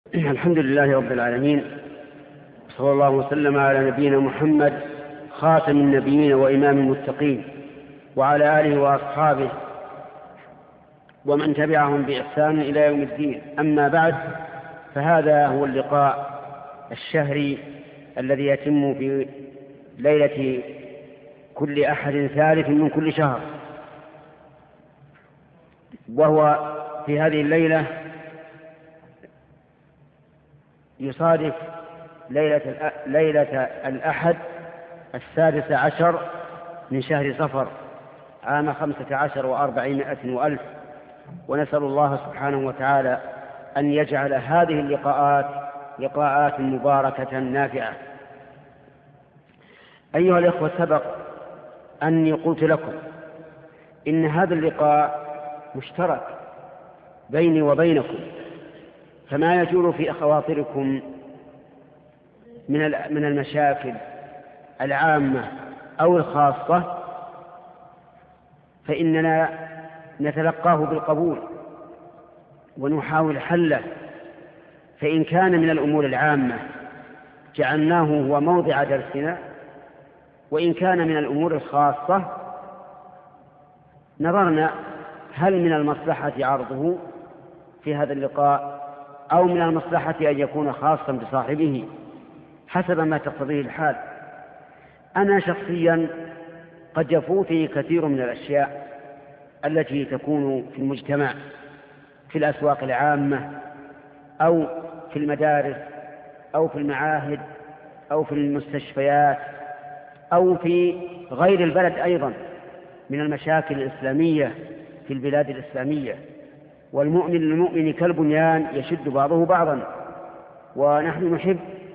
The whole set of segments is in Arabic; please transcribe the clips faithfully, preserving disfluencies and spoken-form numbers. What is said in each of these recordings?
الحمد لله رب العالمين، صلى الله وسلم على نبينا محمد خاتم النبيين وإمام المتقين، وعلى آله وأصحابه ومن تبعهم بإحسان إلى يوم الدين. أما بعد، فهذا هو اللقاء الشهري الذي يتم في ليلة كل أحد ثالث من كل شهر، وهو في هذه الليلة يصادف ليلة, ليلة الأحد السادس عشر من شهر صفر عام خمسة عشر وأربعمائة وألف، ونسأل الله سبحانه وتعالى أن يجعل هذه اللقاءات لقاءات مباركة نافعة. أيها الإخوة، سبق أني قلت لكم إن هذا اللقاء مشترك بيني وبينكم، فما يجول في خواطركم من المشاكل العامة أو الخاصة فإننا نتلقاه بالقبول ونحاول حله، فإن كان من الأمور العامة جعلناه هو موضع درسنا، وإن كان من الأمور الخاصة نظرنا هل من المصلحة عرضه في هذا اللقاء أو من المصلحة أن يكون خاصا بصاحبه حسب ما تقتضيه الحال. أنا شخصيا قد يفوتني كثير من الأشياء التي تكون في المجتمع، في الأسواق العامة أو في المدارس أو في المعاهد أو في المستشفيات أو في غير البلد أيضا من المشاكل الإسلامية في البلاد الإسلامية. والمؤمن للمؤمن كالبنيان يشد بعضه بعضا، ونحن نحب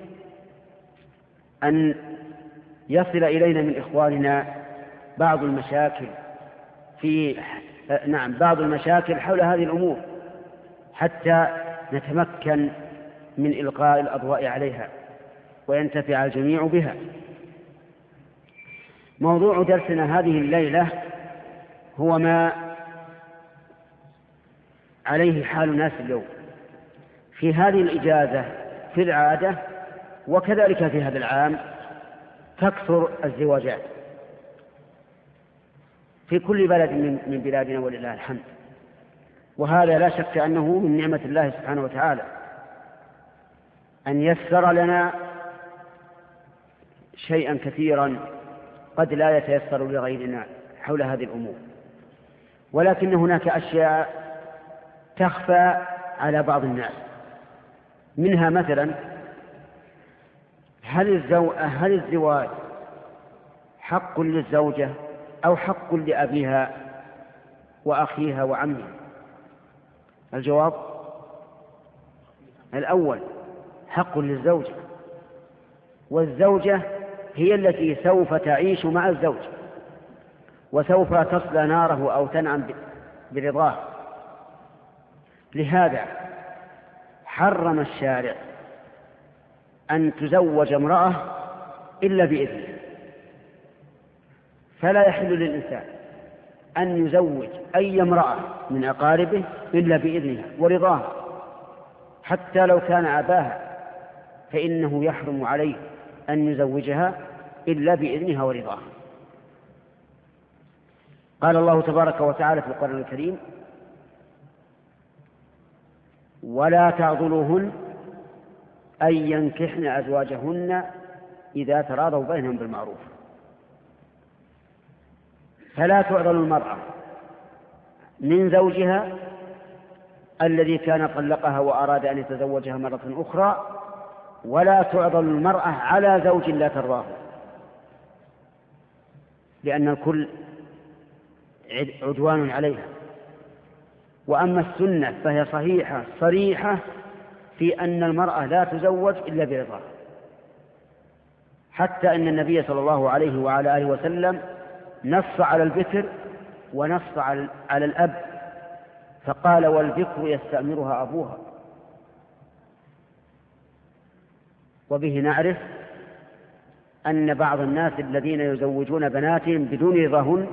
أن يصل إلينا من إخواننا بعض المشاكل في نعم بعض المشاكل حول هذه الأمور حتى نتمكن من إلقاء الأضواء عليها وينتفع الجميع بها. موضوع درسنا هذه الليلة هو ما عليه حال الناس اليوم في هذه الإجازة في العادة، وكذلك في هذا العام تكثر الزواجات في كل بلد من بلادنا ولله الحمد، وهذا لا شك أنه من نعمة الله سبحانه وتعالى أن يسر لنا شيئا كثيرا قد لا يتيسر لغيرنا حول هذه الأمور. ولكن هناك أشياء تخفى على بعض الناس، منها مثلا هل, الزو... هل الزواج حق للزوجة أو حق لأبيها وأخيها وعمها؟ الجواب الأول، حق للزوجة، والزوجة هي التي سوف تعيش مع الزوج وسوف تصلى ناره أو تنعم برضاه. لهذا حرم الشارع أن تزوج امرأة إلا بإذنه، فلا يحل للإنسان أن يزوج أي امرأة من أقاربه إلا بإذنها ورضاها، حتى لو كان أباها فإنه يحرم عليه أن يزوجها إلا بإذنها ورضاها. قال الله تبارك وتعالى في القرآن الكريم: ولا تعضلوهن أن ينكحن أزواجهن إذا تراضوا بينهم بالمعروف. فلا تعضل المرأة من زوجها الذي كان طلقها وأراد أن يتزوجها مرة أخرى، ولا تعضل المرأة على زوج لا ترضاه، لأن الكل عدوان عليها. وأما السنة فهي صحيحة صريحة في أن المرأة لا تزوج إلا برضاها، حتى أن النبي صلى الله عليه وعلى آله وسلم نص على البكر ونص على الأب، فقال: والبكر يستأمرها أبوها. وبه نعرف أن بعض الناس الذين يزوجون بناتهم بدون رضاهن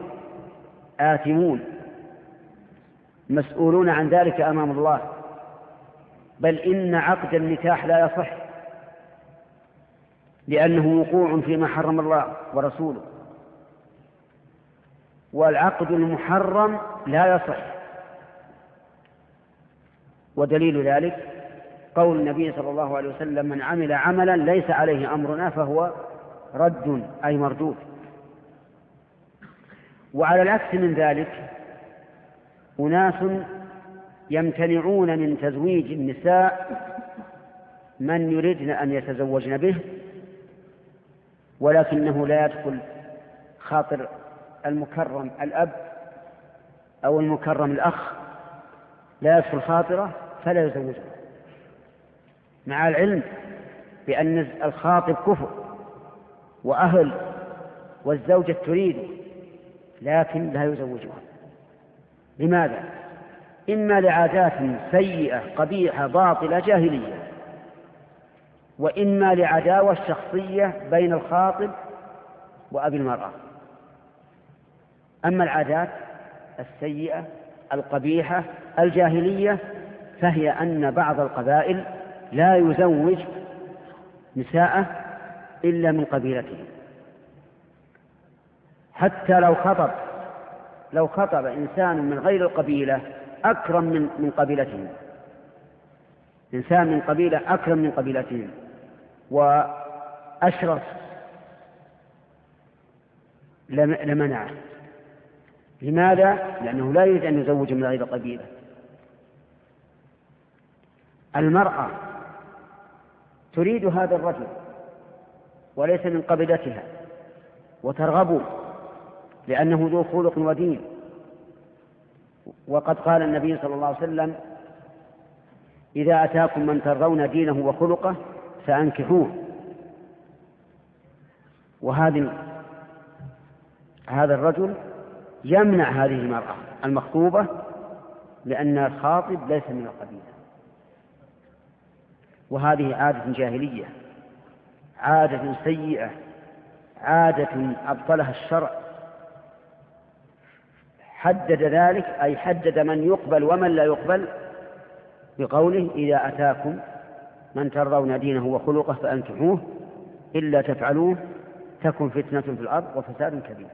آثمون مسؤولون عن ذلك أمام الله، بل إن عقد النكاح لا يصح، لأنه وقوع فيما حرم الله ورسوله، والعقد المحرم لا يصح. ودليل ذلك قول النبي صلى الله عليه وسلم: من عمل عملا ليس عليه أمرنا فهو رد، أي مردود. وعلى العكس من ذلك أناس يمتنعون من تزويج النساء من يريدن أن يتزوجن به، ولكنه لا يدخل خاطر المكرم الأب أو المكرم الأخ، لا يدخل خاطره فلا يزوجه، مع العلم بأن الخاطب كفر وأهل والزوجة تريد، لكن لا يزوجها. لماذا؟ إما لعادات سيئة قبيحة باطلة جاهلية، وإما لعداوة شخصية بين الخاطب وأبي المرأة. أما العادات السيئة القبيحة الجاهلية فهي أن بعض القبائل لا يزوج نساءه إلا من قبيلته، حتى لو خطب لو خطب إنسان من غير القبيلة أكرم من من قبيلتهم، إنسان من قبيلة أكرم من قبيلتهم وأشرف، لمنعه. لماذا؟ لأنه لا يريد أن يزوج من غير القبيلة. المرأة تريد هذا الرجل وليس من قبيلتها وترغبه لأنه ذو خلق ودين، وقد قال النبي صلى الله عليه وسلم: إذا أتاكم من ترضون دينه وخلقه فأنكحوه. وهذا هذا الرجل يمنع هذه المرأة المخطوبة لأن الخاطب ليس من القبيلة. وهذه عادة جاهلية، عادة سيئة، عادة أبطلها الشرع. حدد ذلك، أي حدد من يقبل ومن لا يقبل بقوله: إذا أتاكم من ترضون دينه وخلقه فأنكحوه، إلا تفعلوه تكن فتنة في الأرض وفساد كبير.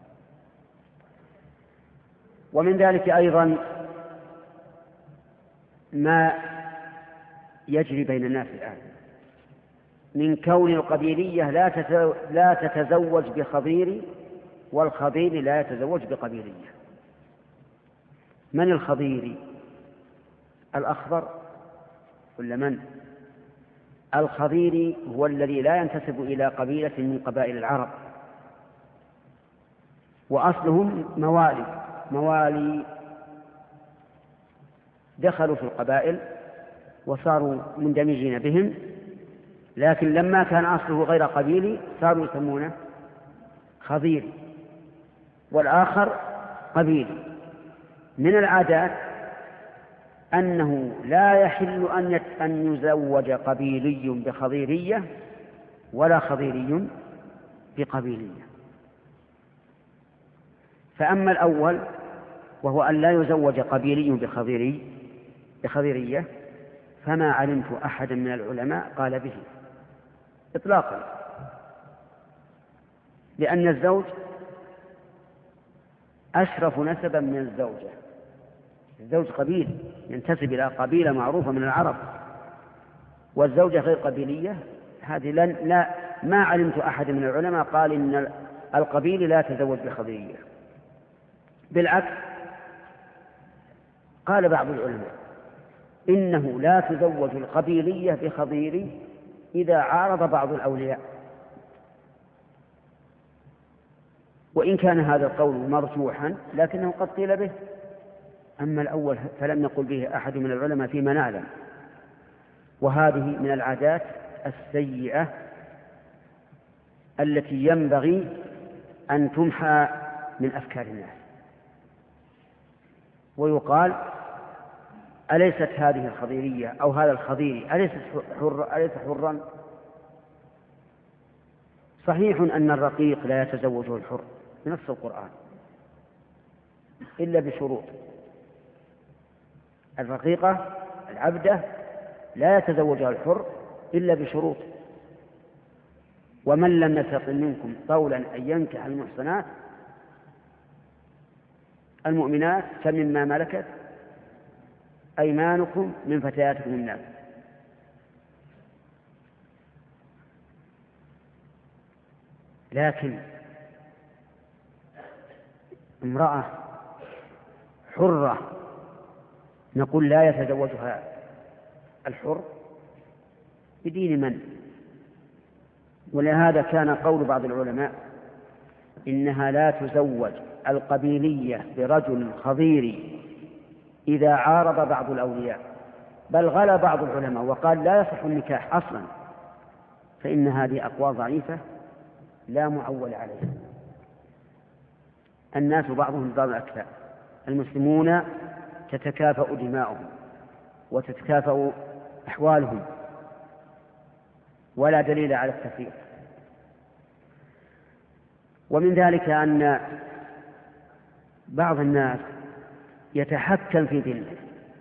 ومن ذلك أيضا ما يجري بين الناس الآن من كون القبيلية لا تتزوج بخضير والخضير لا يتزوج بقبيلية. من الخضير؟ الأخضر ولا من؟ الخضير هو الذي لا ينتسب إلى قبيلة من قبائل العرب، وأصلهم موالي موالي دخلوا في القبائل وصاروا مندمجين بهم، لكن لما كان أصله غير قبيلي صاروا يسمونه خضيري، والآخر قبيلي. من العادات أنه لا يحل أن يزوج قبيلي بخضيرية ولا خضيري بقبيلية. فأما الأول وهو أن لا يزوج قبيلي بخضيري بخضيرية فما علمت أحدا من العلماء قال به إطلاقا، لأن الزوج أشرف نسبا من الزوجة. الزوج قبيل ينتسب إلى قبيلة معروفة من العرب، والزوجة غير قبيلية. هذه لا ما علمت أحد من العلماء قال إن القبيل لا تزوج بخضيرية. بالعكس قال بعض العلماء إنه لا تزوج القبيلية بخضيري إذا عارض بعض الأولياء، وإن كان هذا القول مرجوحا لكنه قد قيل به. أما الأول فلم يقل به أحد من العلماء فيما نعلم. وهذه من العادات السيئة التي ينبغي أن تمحى من أفكار الناس. ويقال: أليست هذه الخضيرية أو هذا الخضيري أليس حر أليس حرا؟ صحيح أن الرقيق لا يتزوجه الحر بنص القرآن إلا بشروط. الرقيقة العبدة لا يتزوجها الحر إلا بشروط. ومن لم يستطع منكم طولا أن ينكح المحصنات المؤمنات فمما ملكت أيمانكم من فتياتكم الناس. لكن امرأة حرة نقول لا يتزوجها الحر بدين من؟ ولهذا كان قول بعض العلماء إنها لا تزوج القبيلية برجل خضيري إذا عارض بعض الأولياء، بل غلا بعض العلماء وقال لا يصح النكاح أصلا، فإن هذه أقوال ضعيفة لا معول عليها. الناس بعضهم بعض الأكفاء، المسلمون تتكافأ دماؤهم وتتكافأ أحوالهم ولا دليل على التفريق. ومن ذلك أن بعض الناس يتحكم في بنته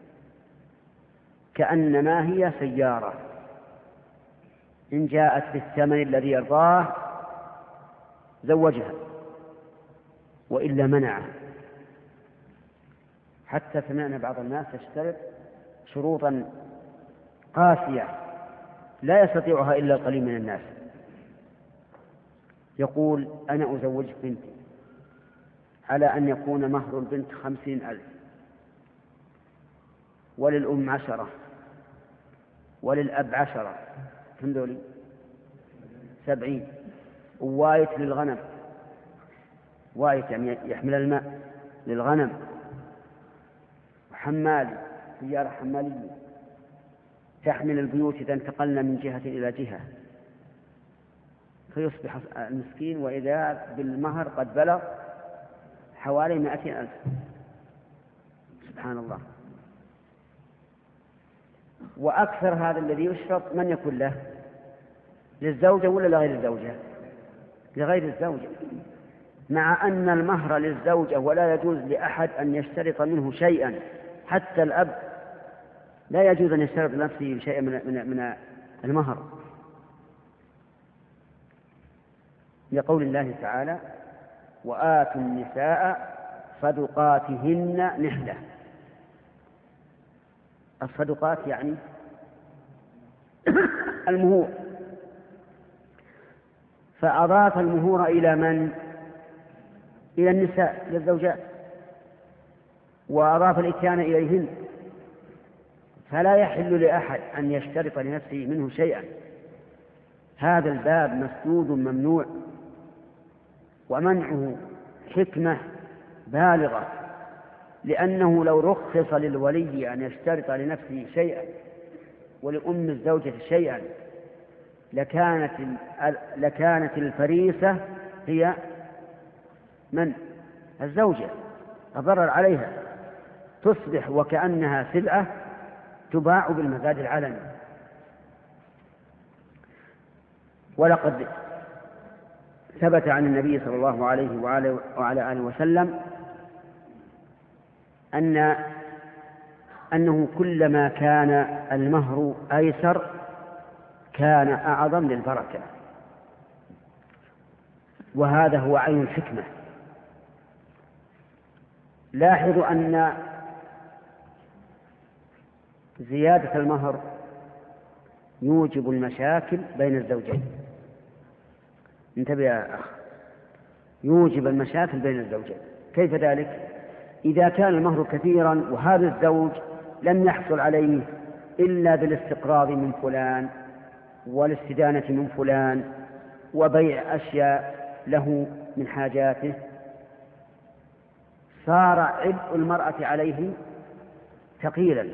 كأنما هي سيارة، إن جاءت بالثمن الذي يرضاه زوجها وإلا منعه. حتى سمعنا بعض الناس يشترط شروطا قاسية لا يستطيعها إلا القليل من الناس. يقول أنا أزوجك بنتي على أن يكون مهر البنت خمسين ألف، وللأم عشرة، وللأب عشرة، كم دولي؟ سبعين، ووايت للغنم، وايت يعني يحمل الماء للغنم، وحمالي سيارة حمالية تحمل البيوت إذا انتقلنا من جهة إلى جهة، فيصبح المسكين وإذا بالمهر قد بلغ حوالي مائتين ألف. سبحان الله. وأكثر هذا الذي يشرط من يكون له؟ للزوجة ولا لغير الزوجة؟ لغير الزوجة، مع أن المهر للزوجة ولا يجوز لأحد أن يشترط منه شيئا، حتى الأب لا يجوز أن يشترط لنفسه شيئا من, من, من المهر، لقول الله تعالى وآتوا النساء صدقاتهن نحلة. الصدقات يعني المهور، فأضاف المهور إلى من؟ إلى النساء، إلى الزوجات، وأضاف الإتيان إليهن، فلا يحل لأحد أن يشترط لنفسه منه شيئا. هذا الباب مسدود ممنوع، ومنعه حكمة بالغة، لأنه لو رخص للولي أن يشترط لنفسه شيئا ولأم الزوجة شيئا لكانت لكانت الفريسة هي من؟ الزوجة، أضرر عليها، تصبح وكأنها سلعة تباع بالمزاد العلني. ولقد ثبت عن النبي صلى الله عليه وعلى آله وسلم أن أنه كلما كان المهر أيسر كان أعظم للبركة، وهذا هو عين الحكمة. لاحظوا أن زيادة المهر يوجب المشاكل بين الزوجين. انتبه يا أخ، يوجب المشاكل بين الزوجين. كيف ذلك؟ إذا كان المهر كثيرا وهذا الزوج لم يحصل عليه إلا بالاستقراض من فلان والاستدانة من فلان وبيع أشياء له من حاجاته، صار عبء المرأة عليه ثقيلا.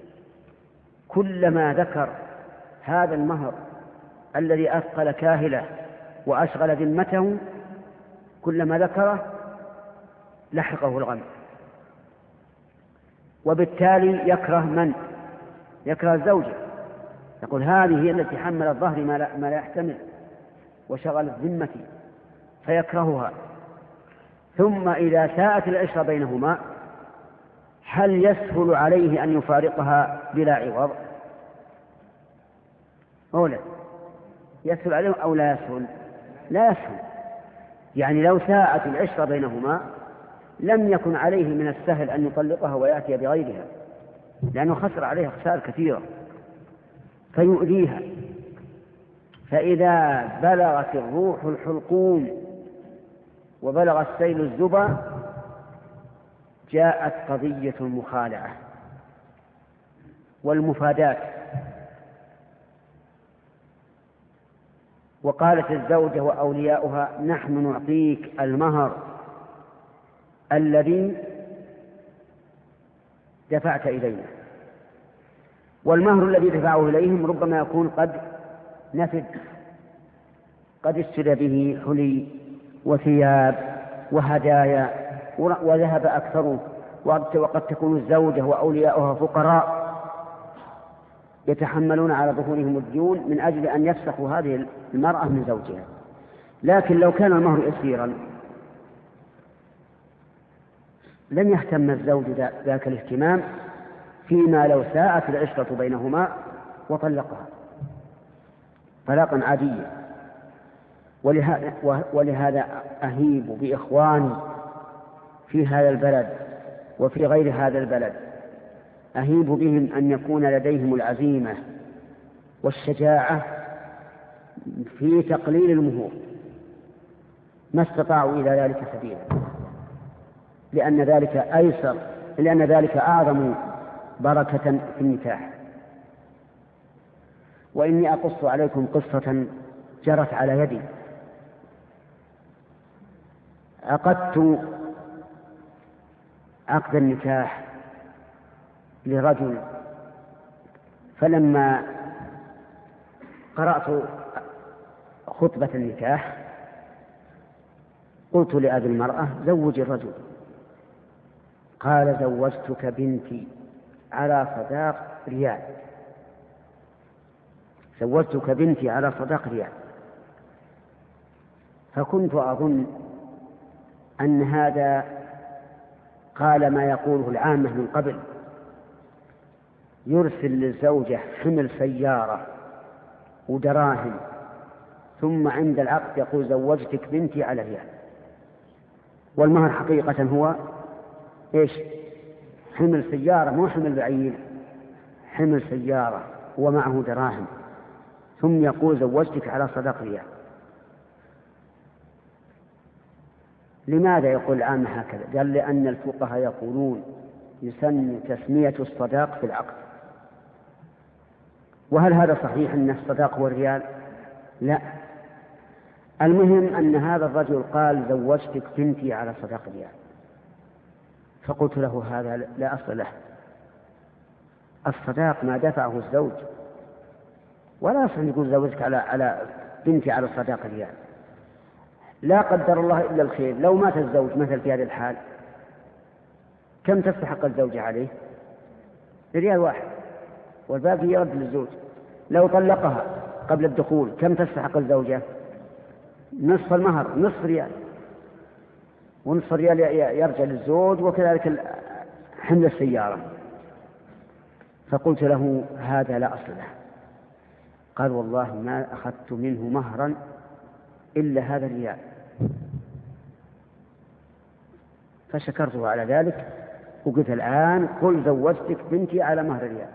كلما ذكر هذا المهر الذي أثقل كاهله وأشغل ذمته كلما ذكره لحقه الغم، وبالتالي يكره من؟ يكره الزوجة، يقول هذه هي التي حملت ظهري ما لا, ما لا يحتمل وشغلت ذمتي، فيكرهها. ثم إذا ساءت العشرة بينهما هل يسهل عليه أن يفارقها بلا عوض؟ أولا يسهل عليهم أو لا يسهل؟ لا يسهل. يعني لو ساءت العشرة بينهما لم يكن عليه من السهل أن يطلقها ويأتي بغيرها، لأنه خسر عليها خسائر كثيرة فيؤذيها. فإذا بلغت الروح الحلقوم وبلغ السيل الزبا جاءت قضية المخالعة والمفادات. وقالت الزوجة وأولياؤها نحن نعطيك المهر الذي دفعت إلينا. والمهر الذي دفعه إليهم ربما يكون قد نفد، قد اشترى به حلي وثياب وهدايا وذهب أكثره، وقد تكون الزوجة وأولياؤها فقراء يتحملون على ظهورهم الديون من أجل أن يفسخوا هذه المرأة من زوجها. لكن لو كان المهر يسيرا لم يهتم الزوج ذاك الاهتمام فيما لو ساءت العشرة بينهما وطلقها طلاقا عاديا. ولهذا, ولهذا أهيب بإخواني في هذا البلد وفي غير هذا البلد، أهيب بهم أن يكون لديهم العزيمة والشجاعة في تقليل المهور ما استطاعوا إلى ذلك سبيلا، لأن ذلك أيسر، لأن ذلك أعظم بركة في النكاح. وإني أقص عليكم قصة جرت على يدي. عقدت عقد النكاح لرجل، فلما قرأت خطبة النكاح قلت لأبي المرأة زوجي الرجل. قال زوجتك بنتي على صداق ريال، زوجتك بنتي على صداق ريال. فكنت أظن أن هذا قال ما يقوله العامة من قبل، يرسل للزوجة حمل سيارة ودراهم ثم عند العقد يقول زوجتك بنتي على ريال، والمهر حقيقة هو إيش؟ حمل سيارة، مو حمل بعير، حمل سيارة ومعه دراهم ثم يقول زوجتك على صداق ريال. لماذا يقول العامة هكذا؟ قال لأن الفقهاء يقولون يسن تسمية الصداق في العقد. وهل هذا صحيح أن الصداق هو الريال؟ لا. المهم أن هذا الرجل قال زوجتك بنتي على صداق ريال. فقلت له هذا لا أصل له، الصداق ما دفعه الزوج، ولا أصل يقول زوجتك على على بنتي على صداق ريال. لا قدر الله إلا الخير، لو مات الزوج مثل في هذه الحال كم تستحق الزوجة عليه؟ ريال واحد والباقي يرد للزوج. لو طلقها قبل الدخول كم تستحق الزوجة؟ نصف المهر، نصف ريال، ونصف ريال يرجع للزوج، وكذلك حمل السيارة. فقلت له هذا لا أصل له. قال والله ما أخذت منه مهرا إلا هذا الريال. فشكرته على ذلك وقلت الآن قل زوجتك بنتي على مهر ريال.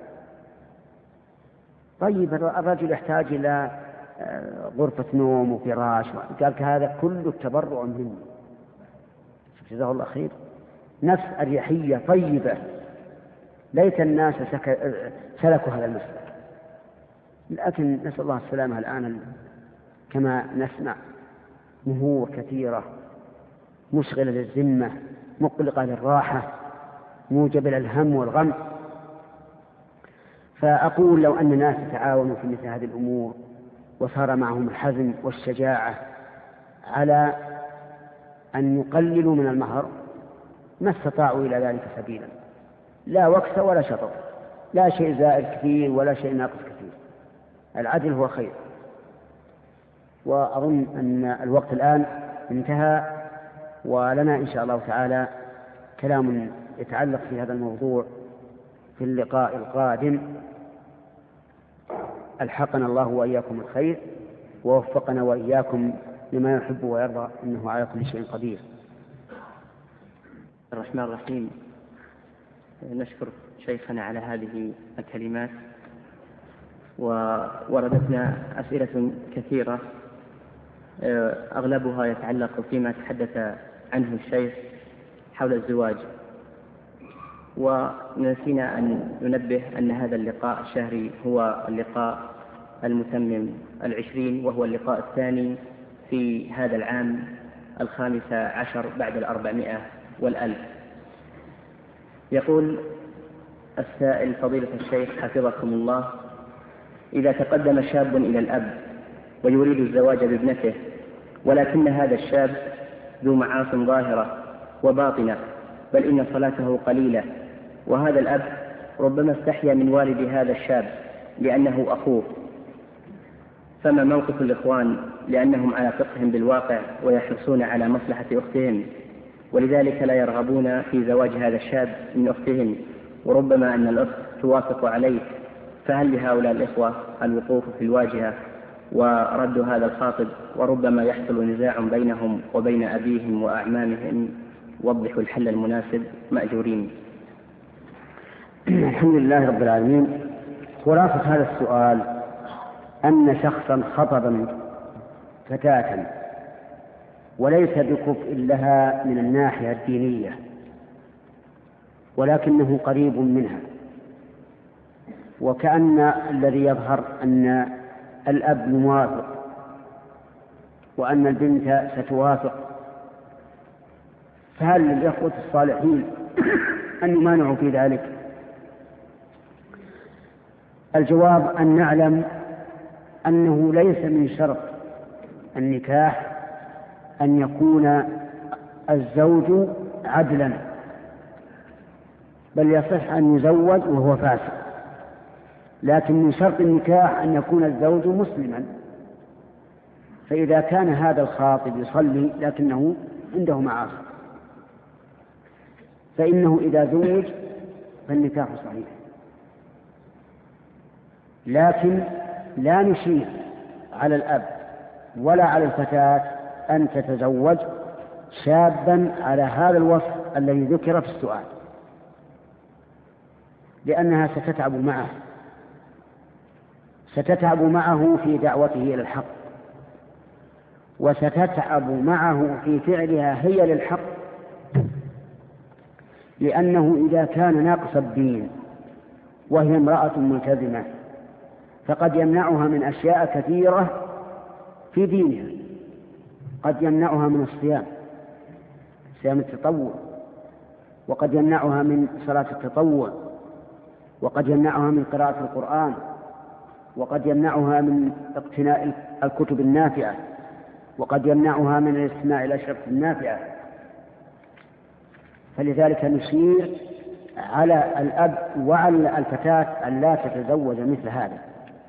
طيب الرجل يحتاج إلى غرفة نوم وفراش، قال هذا كله تبرع مني. جزاه الله خير، نفس أريحية طيبة. ليت الناس سلكوا هذا المسلك، لكن نسأل الله السلامة. الآن كما نسمع مهور كثيرة مشغلة للذمة، مقلقة للراحة، موجبة للهم والغم. فأقول لو أن الناس تعاونوا في مثل هذه الأمور وصار معهم الحزم والشجاعة على أن يقللوا من المهر ما استطاعوا إلى ذلك سبيلا، لا وكس ولا شطط، لا شيء زائد كثير ولا شيء ناقص كثير. العدل هو خير. وأظن أن الوقت الآن انتهى، ولنا إن شاء الله تعالى كلام يتعلق في هذا الموضوع في اللقاء القادم. ألحقنا الله وإياكم الخير ووفقنا وإياكم لما يحب ويرضى، إنه على كل شيء قدير. الرحمن الرحيم. نشكر شيخنا على هذه الكلمات، ووردتنا أسئلة كثيرة أغلبها يتعلق فيما تحدث عنه الشيخ حول الزواج، ونسينا أن ننبه أن هذا اللقاء الشهري هو اللقاء المتمم العشرين، وهو اللقاء الثاني في هذا العام الخامس عشر بعد الأربعمائة والألف. يقول السائل: فضيلة الشيخ حفظكم الله، إذا تقدم شاب إلى الأب ويريد الزواج بابنته، ولكن هذا الشاب ذو معاص ظاهرة وباطنة، بل إن صلاته قليلة، وهذا الأب ربما استحيا من والد هذا الشاب لأنه أخوه، فما موقف الإخوان لأنهم على فقههم بالواقع ويحرصون على مصلحة أختهم، ولذلك لا يرغبون في زواج هذا الشاب من أختهم، وربما أن الأخت توافق عليه، فهل لهؤلاء الإخوة الوقوف في الواجهة ورد هذا الخاطب؟ وربما يحصل نزاع بينهم وبين أبيهم وأعمامهم، وضحوا الحل المناسب مأجورين. الحمد لله رب العالمين. خلاصة هذا السؤال أن شخصا خطب فتاة وليس بكفء لها من الناحية الدينية، ولكنه قريب منها، وكأن الذي يظهر أن الأب موافق وأن البنت ستوافق، فهل للإخوة الصالحين أن يمانعوا في ذلك؟ الجواب أن نعلم أنه ليس من شرط النكاح أن يكون الزوج عدلا، بل يصح أن يزوج وهو فاسق، لكن من شرط النكاح أن يكون الزوج مسلما. فإذا كان هذا الخاطب يصلي لكنه عنده معاصي، فإنه إذا زوج فالنكاح صحيح، لكن لا نشير على الأب ولا على الفتاة أن تتزوج شابا على هذا الوصف الذي ذكر في السؤال، لأنها ستتعب معه ستتعب معه في دعوته إلى الحق، وستتعب معه في فعلها هي للحق، لأنه إذا كان ناقص الدين وهي امرأة ملتزمة فقد يمنعها من أشياء كثيرة في دينها، قد يمنعها من الصيام، صيام التطوع، وقد يمنعها من صلاة التطوع، وقد يمنعها من قراءة القرآن، وقد يمنعها من اقتناء الكتب النافعة، وقد يمنعها من الاستماع إلى الأشرطة النافعة. فلذلك نشير على الأب وعلى الفتاة أن لا تتزوج مثل هذا.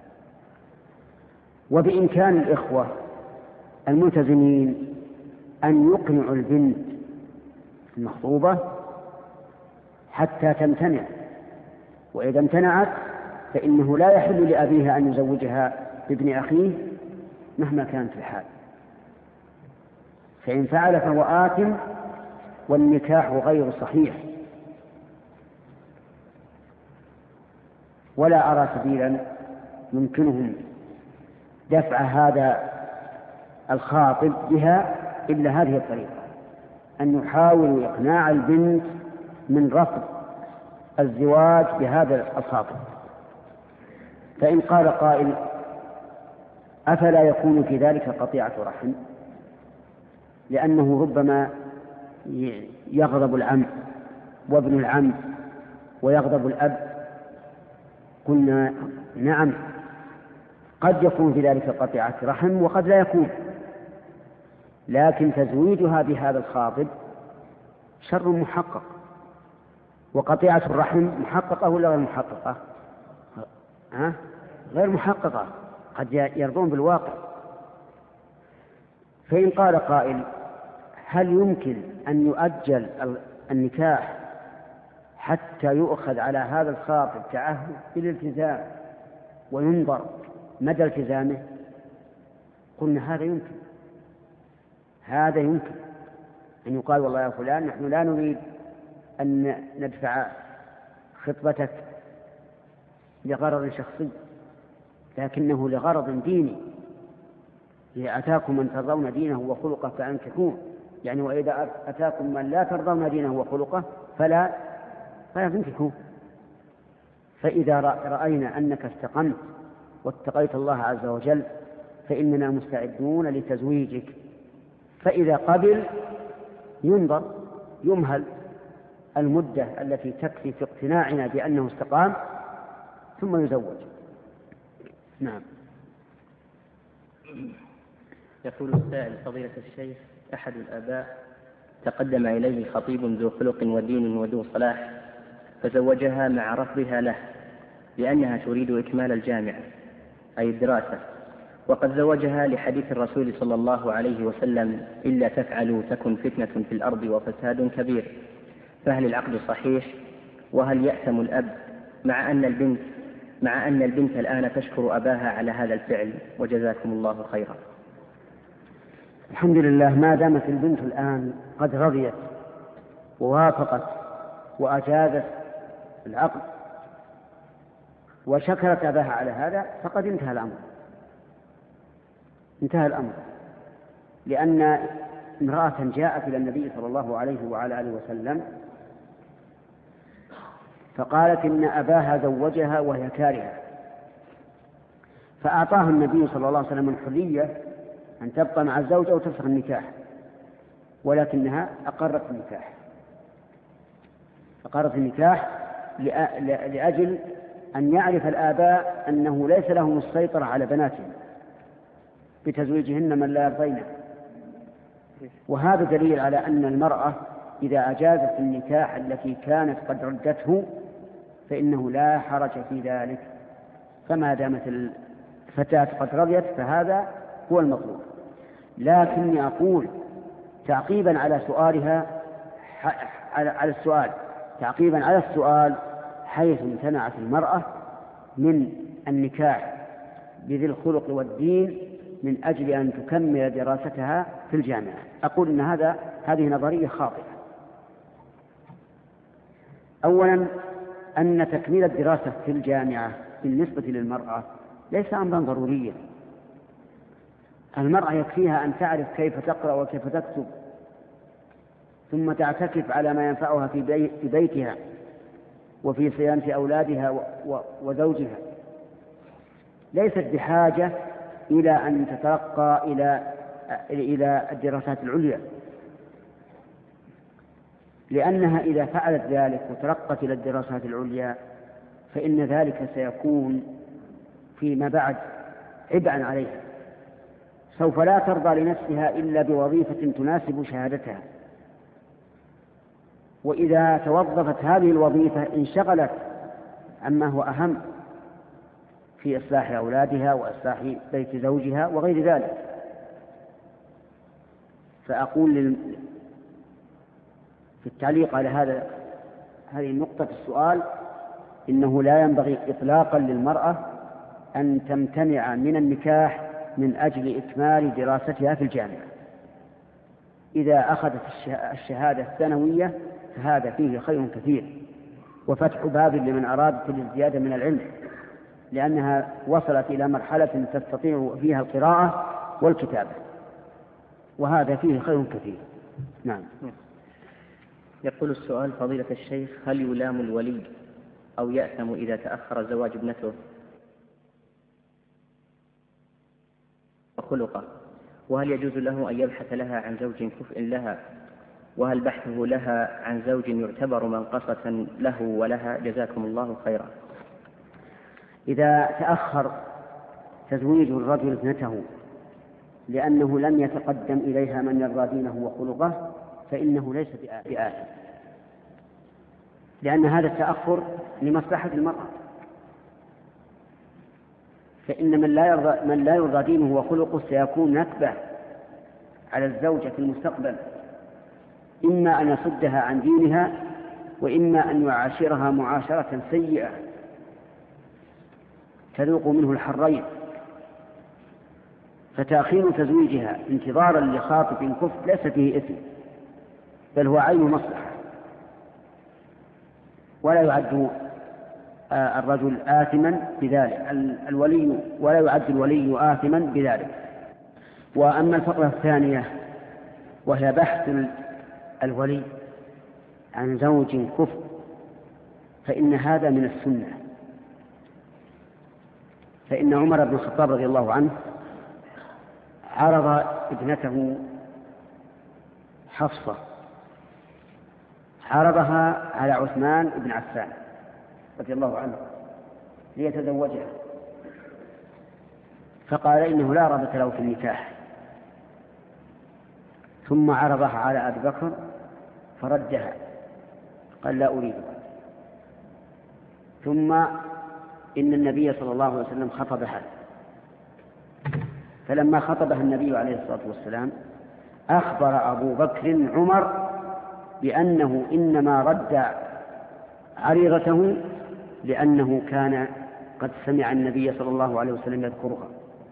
وبإمكان الإخوة الملتزمين أن يقنعوا البنت المخطوبة حتى تمتنع، وإذا امتنعت فإنه لا يحل لأبيها أن يزوجها بابن أخيه مهما كانت الحال، فإن فعل فهو آثم والنكاح غير صحيح. ولا أرى سبيلا يمكنهم دفع هذا الخاطب بها إلا هذه الطريقة، أن يحاولوا إقناع البنت من رفض الزواج بهذا الخاطب. فإن قال قائل: أفلا يكون في ذلك قطيعة رحم؟ لأنه ربما يغضب العم وابن العم ويغضب الأب. قلنا نعم، قد يكون في ذلك قطيعة رحم وقد لا يكون، لكن تزويجها بهذا الخاطب شر محقق، وقطيعة الرحم محققة ولا غير محققة؟ ها؟ غير محققة، قد يرضون بالواقع. فإن قال قائل: هل يمكن أن يؤجل النكاح حتى يؤخذ على هذا الخاطب تعهد بالالتزام وينظر مدى التزامه؟ قلنا هذا يمكن، هذا يمكن أن يقال والله يا فلان نحن لا نريد أن ندفع خطبتك لغرض شخصي لكنه لغرض ديني، إذا أتاكم من ترضون دينه وخلقه فأنكحوه، يعني وإذا أتاكم من لا ترضون دينه وخلقه فلا فلا تنكحوه. فإذا رأينا أنك استقمت واتقيت الله عز وجل فإننا مستعدون لتزويجك. فإذا قبل ينظر يمهل المدة التي تكفي في اقتناعنا بأنه استقام ثم يزوج. نعم. يقول السائل فضيلة الشيخ: أحد الآباء تقدم إليه خطيب ذو خلق ودين وذو صلاح فزوجها مع رفضها له لأنها تريد إكمال الجامعة أي الدراسة، وقد زوجها لحديث الرسول صلى الله عليه وسلم: إلا تفعلوا تكن فتنة في الأرض وفساد كبير. فهل العقد صحيح؟ وهل يأثم الأب مع أن البنت مع أن البنت الآن تشكر أباها على هذا الفعل؟ وجزاكم الله خيرا. الحمد لله، ما دامت البنت الآن قد رضيت ووافقت وأجازت العقد وشكرت أباها على هذا فقد انتهى الأمر انتهى الأمر لأن امرأة جاءت إلى النبي صلى الله عليه وعلى آله وسلم فقالت إن أباها زوجها وهي كارهة، فأعطاها النبي صلى الله عليه وسلم الحرية أن تبقى مع الزوج أو تفسخ النكاح، ولكنها أقرت النكاح أقرت النكاح لأجل أن يعرف الآباء أنه ليس لهم السيطرة على بناتهم بتزويجهن من لا يرضينه. وهذا دليل على أن المرأة إذا أجازت النكاح التي كانت قد ردته فإنه لا حرج في ذلك، فما دامت الفتاة قد رضيت فهذا هو المطلوب. لكني أقول تعقيبا على سؤالها على السؤال تعقيبا على السؤال حيث امتنعت المرأة من النكاح بذي الخلق والدين من أجل أن تكمل دراستها في الجامعة، أقول أن هذا هذه نظرية خاطئة. أولا أن تكميل الدراسة في الجامعة بالنسبة للمرأة ليس أمرا ضروريا. المرأة يكفيها أن تعرف كيف تقرأ وكيف تكتب ثم تعتكف على ما ينفعها في, بي في بيتها وفي صيانة أولادها وزوجها، ليست بحاجة إلى أن تترقى إلى إلى الدراسات العليا، لأنها إذا فعلت ذلك وترقت إلى الدراسات العليا فإن ذلك سيكون فيما بعد عبئا عليها، سوف لا ترضى لنفسها إلا بوظيفة تناسب شهادتها، وإذا توظفت هذه الوظيفة انشغلت عما هو أهم في إصلاح أولادها وإصلاح بيت زوجها وغير ذلك. فأقول لل... في التعليق على هذا هذه النقطة في السؤال إنه لا ينبغي إطلاقا للمرأة أن تمتنع من النكاح من أجل إكمال دراستها في الجامعة. إذا أخذت الشهادة الثانوية فهذا فيه خير كثير وفتح باب لمن أراد الزيادة من العلم، لأنها وصلت إلى مرحلة تستطيع فيها القراءة والكتابة، وهذا فيه خير كثير. نعم. يقول السؤال فضيلة الشيخ: هل يلام الولي أو يأثم إذا تأخر زواج ابنته وخلقه؟ وهل يجوز له أن يبحث لها عن زوج كفء لها؟ وهل بحثه لها عن زوج يعتبر منقصة له ولها؟ جزاكم الله خيرا. إذا تأخر تزويج الرجل ابنته لأنه لم يتقدم إليها من يرضى دينه وخلقه فإنه ليس بآثم، لأن هذا التأخر لمصلحة المرأة، فإن من لا يرضى, من لا يرضى دينه وخلقه سيكون نكبة على الزوجة في المستقبل، إما أن يصدها عن دينها وإما أن يعاشرها معاشرة سيئة تذوق منه الحرين. فتأخير تزويجها انتظارا لخاطب كفء ليس فيه إثم، بل هو عين مصلحة، ولا يعد الرجل آثما بذلك، الولي ولا يعد الولي آثما بذلك. وأما الفقرة الثانية وهي بحث الولي عن زوج كفء، فإن هذا من السنة. فإن عمر بن الخطاب رضي الله عنه عرض ابنته حفصة، عرضها على عثمان بن عفان رضي الله عنه ليتزوجها، فقال إنه لا رغبة له في النكاح، ثم عرضها على أبي بكر فردها، قال لا أريدها. ثم إن النبي صلى الله عليه وسلم خطبها، فلما خطبها النبي عليه الصلاة والسلام أخبر أبو بكر عمر بأنه إنما رد عريضته لأنه كان قد سمع النبي صلى الله عليه وسلم يذكرها،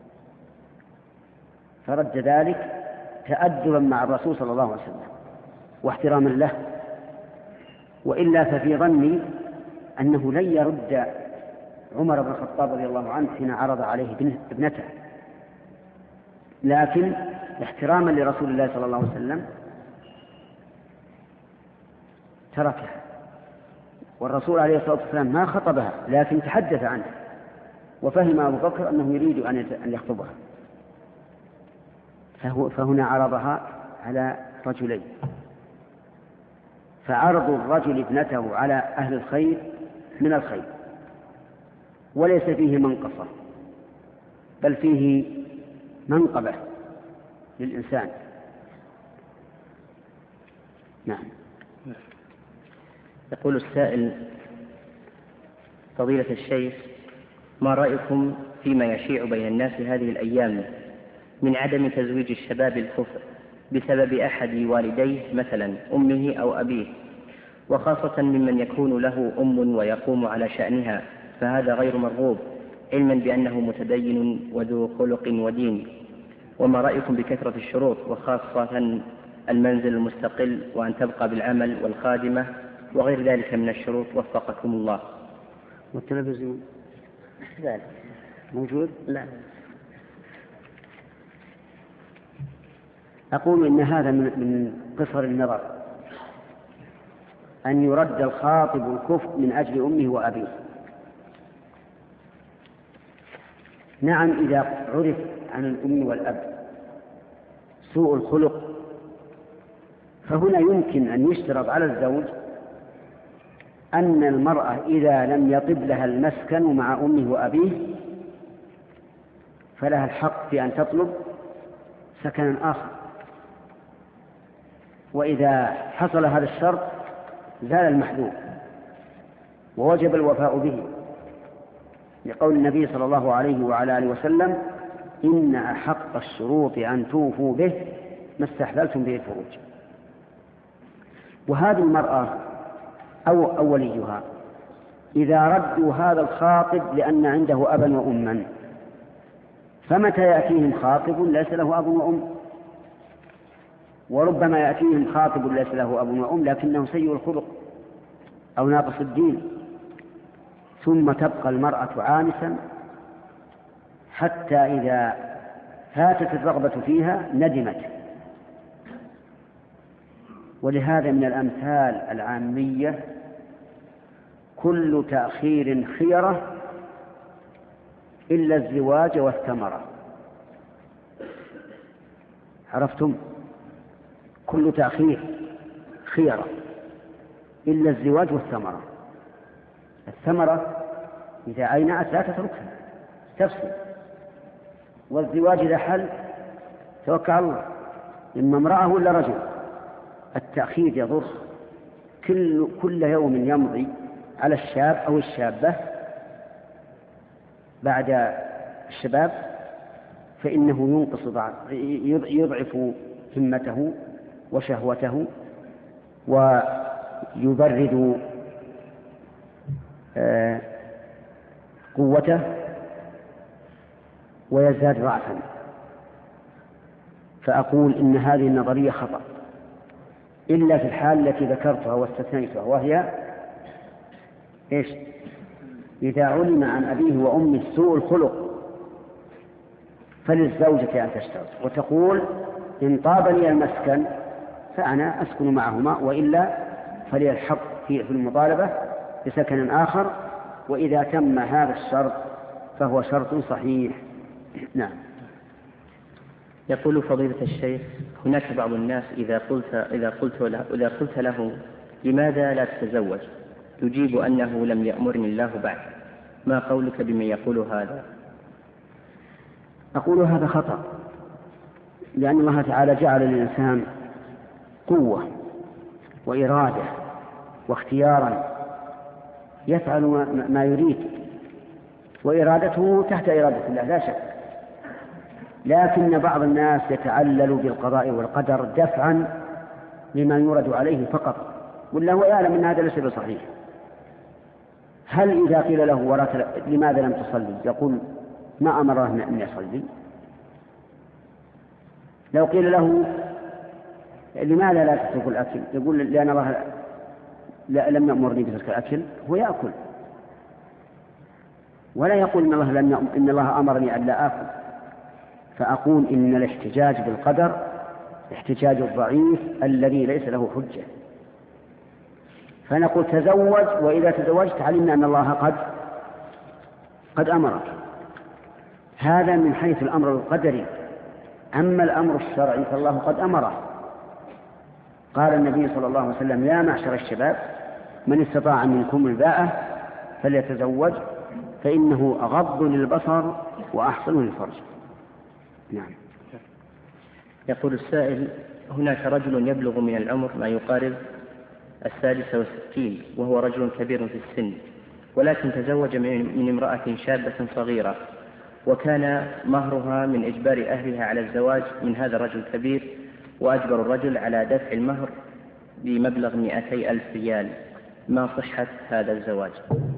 فرد ذلك تأدبا مع الرسول صلى الله عليه وسلم واحتراما له، وإلا ففي ظني أنه لن يرد عمر بن الخطاب رضي الله عنه حين عرض عليه ابنته، لكن احتراما لرسول الله صلى الله عليه وسلم تركها، والرسول عليه الصلاة والسلام ما خطبها لكن تحدث عنها، وفهم أبو بكر أنه يريد أن يخطبها، فهو فهنا عرضها على رجلين. فعرض الرجل ابنته على أهل الخير من الخير، وليس فيه منقصة، بل فيه منقبة للإنسان. نعم. يقول السائل: فضيلة الشيخ، ما رأيكم فيما يشيع بين الناس هذه الأيام من عدم تزويج الشباب الكفء بسبب أحد والديه مثلا أمه أو أبيه، وخاصة ممن يكون له أم ويقوم على شأنها، فهذا غير مرغوب، علما بأنه متدين وذو خلق ودين؟ وما رأيكم بكثرة الشروط، وخاصة المنزل المستقل، وأن تبقى بالعمل والخادمة وغير ذلك من الشروط، وفقكم الله؟ والتلفزيون ذلك موجود؟ لا. أقول إن هذا من قصر النظر أن يرد الخاطب الكفء من أجل أمه وأبيه. نعم، إذا عرف عن الأم والأب سوء الخلق فهنا يمكن أن يشترط على الزوج أن المرأة إذا لم يطب لها المسكن مع أمه وأبيه فلها الحق في أن تطلب سكنا آخر، وإذا حصل هذا الشرط زال المحذور ووجب الوفاء به، لقول النبي صلى الله عليه وعلى آله وسلم: إن أحق الشروط أن توفوا به ما استحللتم به الفروج. وهذه المرأة أو أوليها إذا ردوا هذا الخاطب لأن عنده أبا وأما، فمتى يأتيهم خاطب ليس له أب وأم؟ وربما يأتيهم خاطب ليس له أب وأم لكنه سيء الخلق أو ناقص الدين، ثم تبقى المرأة عانسا حتى إذا فاتت الرغبة فيها ندمت. ولهذا من الأمثال العامية كل تأخير خيرة إلا الزواج والثمرة. عرفتم؟ كل تأخير خيرة إلا الزواج والثمرة. الثمرة إذا عينأت لا تتركها تفصل، والزواج إذا حل توكل على الله، إما امرأة ولا رجل. التأخير يضر، كل, كل يوم يمضي على الشاب أو الشابة بعد الشباب فإنه ينقص ضعف يضعف همته وشهوته ويبرد قوته ويزداد ضعفا. فأقول إن هذه النظرية خطأ، إلا في الحال التي ذكرتها واستثنيتها، وهي إيش؟ إذا علم عن أبيه وأمه سوء الخلق فللزوجة أن تشترط وتقول إن طاب لي المسكن فأنا أسكن معهما، وإلا فلي الحق في المطالبة بسكن آخر، وإذا تم هذا الشرط فهو شرط صحيح. نعم. يقول فضيلة الشيخ: هناك بعض الناس إذا قلت إذا قلت له, إذا قلت له لماذا لا تتزوج يجيب أنه لم يأمرني الله بعد، ما قولك بمن يقول هذا؟ أقول هذا خطأ، لأن الله تعالى جعل للإنسان قوة وإرادة واختيارا يفعل ما يريد، وإرادته تحت إرادة الله لا شك، لكن بعض الناس يتعلل بالقضاء والقدر دفعا لما يورد عليه فقط، والله يعلم أن هذا ليس بصحيح. هل إذا قيل له وراك لماذا لم تصلي يقول ما أمره أن يصلي؟ لو قيل له لماذا لا تترك الأكل يقول لأن الله لم يأمرني بترك الأكل، هو يأكل ولا يقول إن الله, لم يأمر إن الله أمرني أن لا آكل. فأقول إن الاحتجاج بالقدر احتجاج الضعيف الذي ليس له حجة، فنقول تزوج، وإذا تزوجت علمنا أن الله قد قد أمرك. هذا من حيث الأمر القدري، أما الأمر الشرعي فالله قد أمره. قال النبي صلى الله عليه وسلم: يا معشر الشباب من استطاع منكم الباءة فليتزوج فإنه أغض للبصر وأحسن للفرج. نعم. يقول السائل: هناك رجل يبلغ من العمر ما يقارب السادسة والستين وهو رجل كبير في السن، ولكن تزوج من امرأة شابة صغيرة، وكان مهرها من إجبار أهلها على الزواج من هذا الرجل الكبير، وأجبر الرجل على دفع المهر بمبلغ مئتي ألف ريال، ما صحة هذا الزواج؟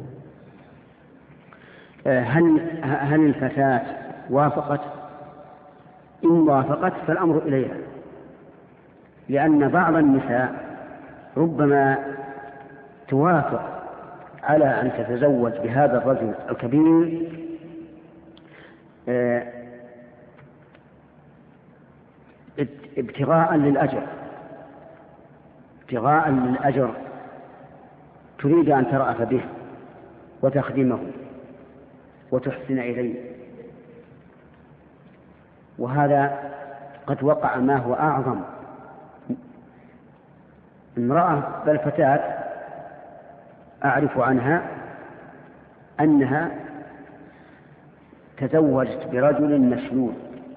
هل هل الفتاة وافقت؟ إن وافقت فالأمر إليها، لأن بعض النساء ربما توافق على أن تتزوج بهذا الرجل الكبير ابتغاء للأجر ابتغاء للأجر تريد أن ترأف به وتخدمه وتحسن إليه، وهذا قد وقع ما هو أعظم. امرأة بل فتاة أعرف عنها أنها تزوجت برجل مشلول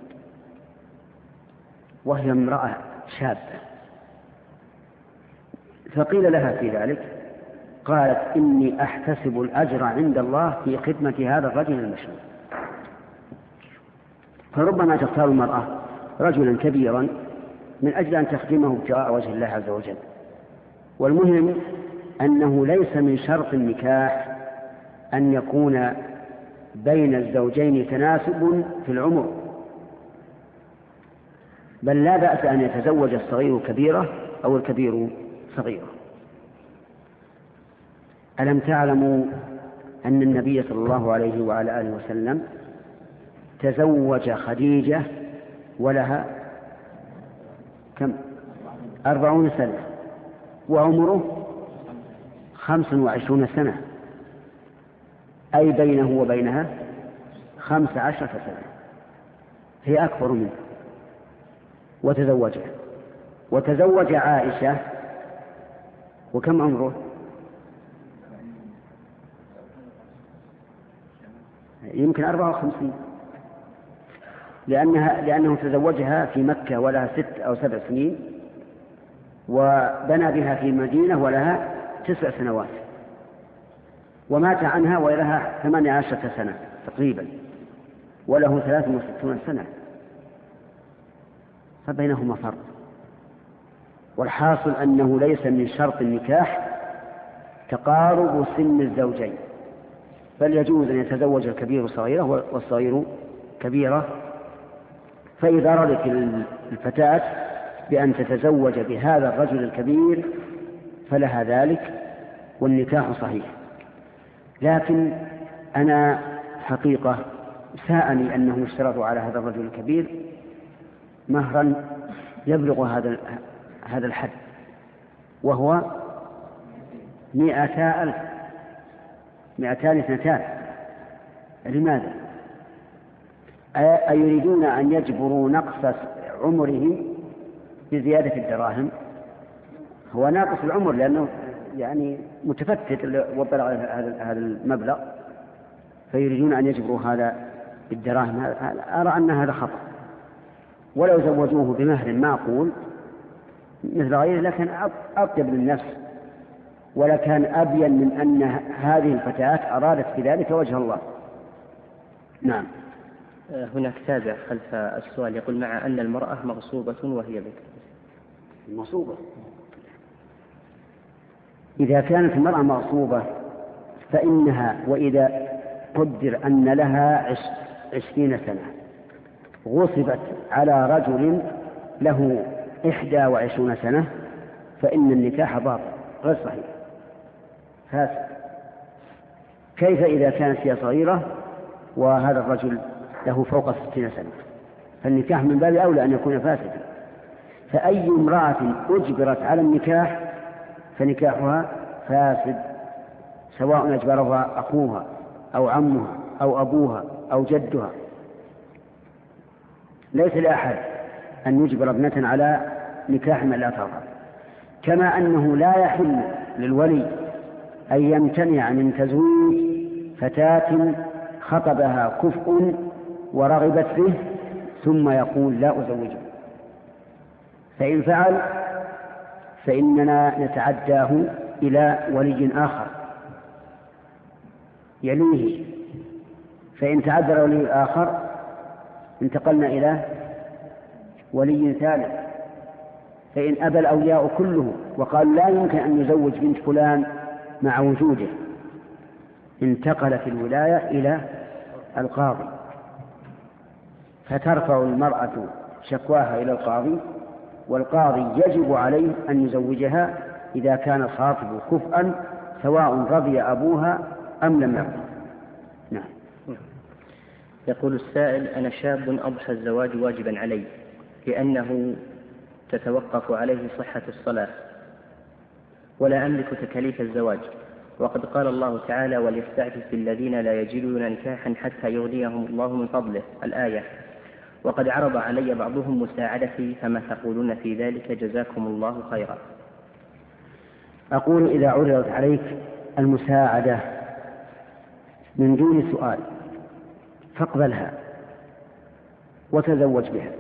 وهي امرأة شابة، فقيل لها في ذلك قالت: إني أحتسب الأجر عند الله في خدمة هذا الرجل المشلول. فربما تختار المرأة رجلا كبيرا من أجل أن تخدمه ابتغاء وجه الله عز وجل. والمهم أنه ليس من شرط النكاح أن يكون بين الزوجين تناسب في العمر، بل لا بأس أن يتزوج الصغير كبيرة أو الكبير صغيرة. ألم تعلموا أن النبي صلى الله عليه وعلى آله وسلم تزوج خديجة ولها كم؟ أربعون سنة وعمره خمس وعشرون سنة، أي بينه وبينها خمس عشرة سنة، هي أكبر منه، وتزوجها. وتزوج عائشة وكم عمره؟ يمكن أربعة وخمسين، لأنها لأنه تزوجها في مكة ولها ست أو سبع سنين، وبنى بها في المدينة ولها تسع سنوات، ومات عنها ولها ثمانية عشرة سنة تقريبا، وله ثلاث وستون سنة، فبينهما فرق. والحاصل أنه ليس من شرط النكاح تقارب سن الزوجين، بل يجوز أن يتزوج الكبير صغيرة والصغير كبيرة، فإذا رضت الفتاة بأن تتزوج بهذا الرجل الكبير فلها ذلك والنكاح صحيح. لكن أنا حقيقة ساءني أنهم اشترطوا على هذا الرجل الكبير مهرا يبلغ هذا هذا الحد، وهو مئتا ألف، مئتان اثنتان. لماذا؟ أيريدون أن يجبروا نقص عمره بزيادة الدراهم؟ هو ناقص العمر لأنه يعني متفتت وبلغ هذا المبلغ، فيريدون أن يجبروا هذا بالدراهم. أرى أن هذا خطأ. ولو زوجوه بمهر معقول مثل غيره لكن أطيب للنفس، ولكان أبين من أن هذه الفتاة أرادت بذلك وجه الله. نعم. هناك تابع خلف السؤال يقول: مع أن المرأة مغصوبة وهي بكر. مغصوبة، إذا كانت المرأة مغصوبة فإنها، وإذا قدر أن لها عشرين سنة غصبت على رجل له إحدى وعشرون سنة فإن النكاح باطل غير صحيح فاسد. كيف إذا كانت هي صغيرة وهذا الرجل له فوق ستين سنة؟ فالنكاح من باب أولى أن يكون فاسدا. فأي امرأة أجبرت على النكاح فنكاحها فاسد، سواء أجبرها أخوها أو عمها أو أبوها أو جدها. ليس لأحد أن يجبر ابنة على نكاح من لا ترغب. كما أنه لا يحل للولي أن يمتنع من تزويج فتاة خطبها كفء ورغبت به ثم يقول لا أزوجه، فإن فعل فإننا نتعداه إلى ولي آخر يليه، فإن تعذر ولي الآخر انتقلنا إلى ولي ثالث، فإن أبى الأولياء كله وقال لا يمكن أن يزوج بنت فلان مع وجوده انتقلت الولاية إلى القاضي، فترفع المرأة شكواها إلى القاضي، والقاضي يجب عليه أن يزوجها إذا كان الخاطب كفءا سواء رضي أبوها أم لم يرضى. نعم. يقول السائل: أنا شاب أضحى الزواج واجبا علي لأنه تتوقف عليه صحة الصلاة ولا أملك تكاليف الزواج، وقد قال الله تعالى: وليستعفف الذين لا يجدون نكاحا حتى يغنيهم الله من فضله، الآية، وقد عرض علي بعضهم مساعدتي، فما تقولون في ذلك؟ جزاكم الله خيرا. أقول: إذا عرضت عليك المساعدة من دون سؤال فاقبلها وتزوج بها،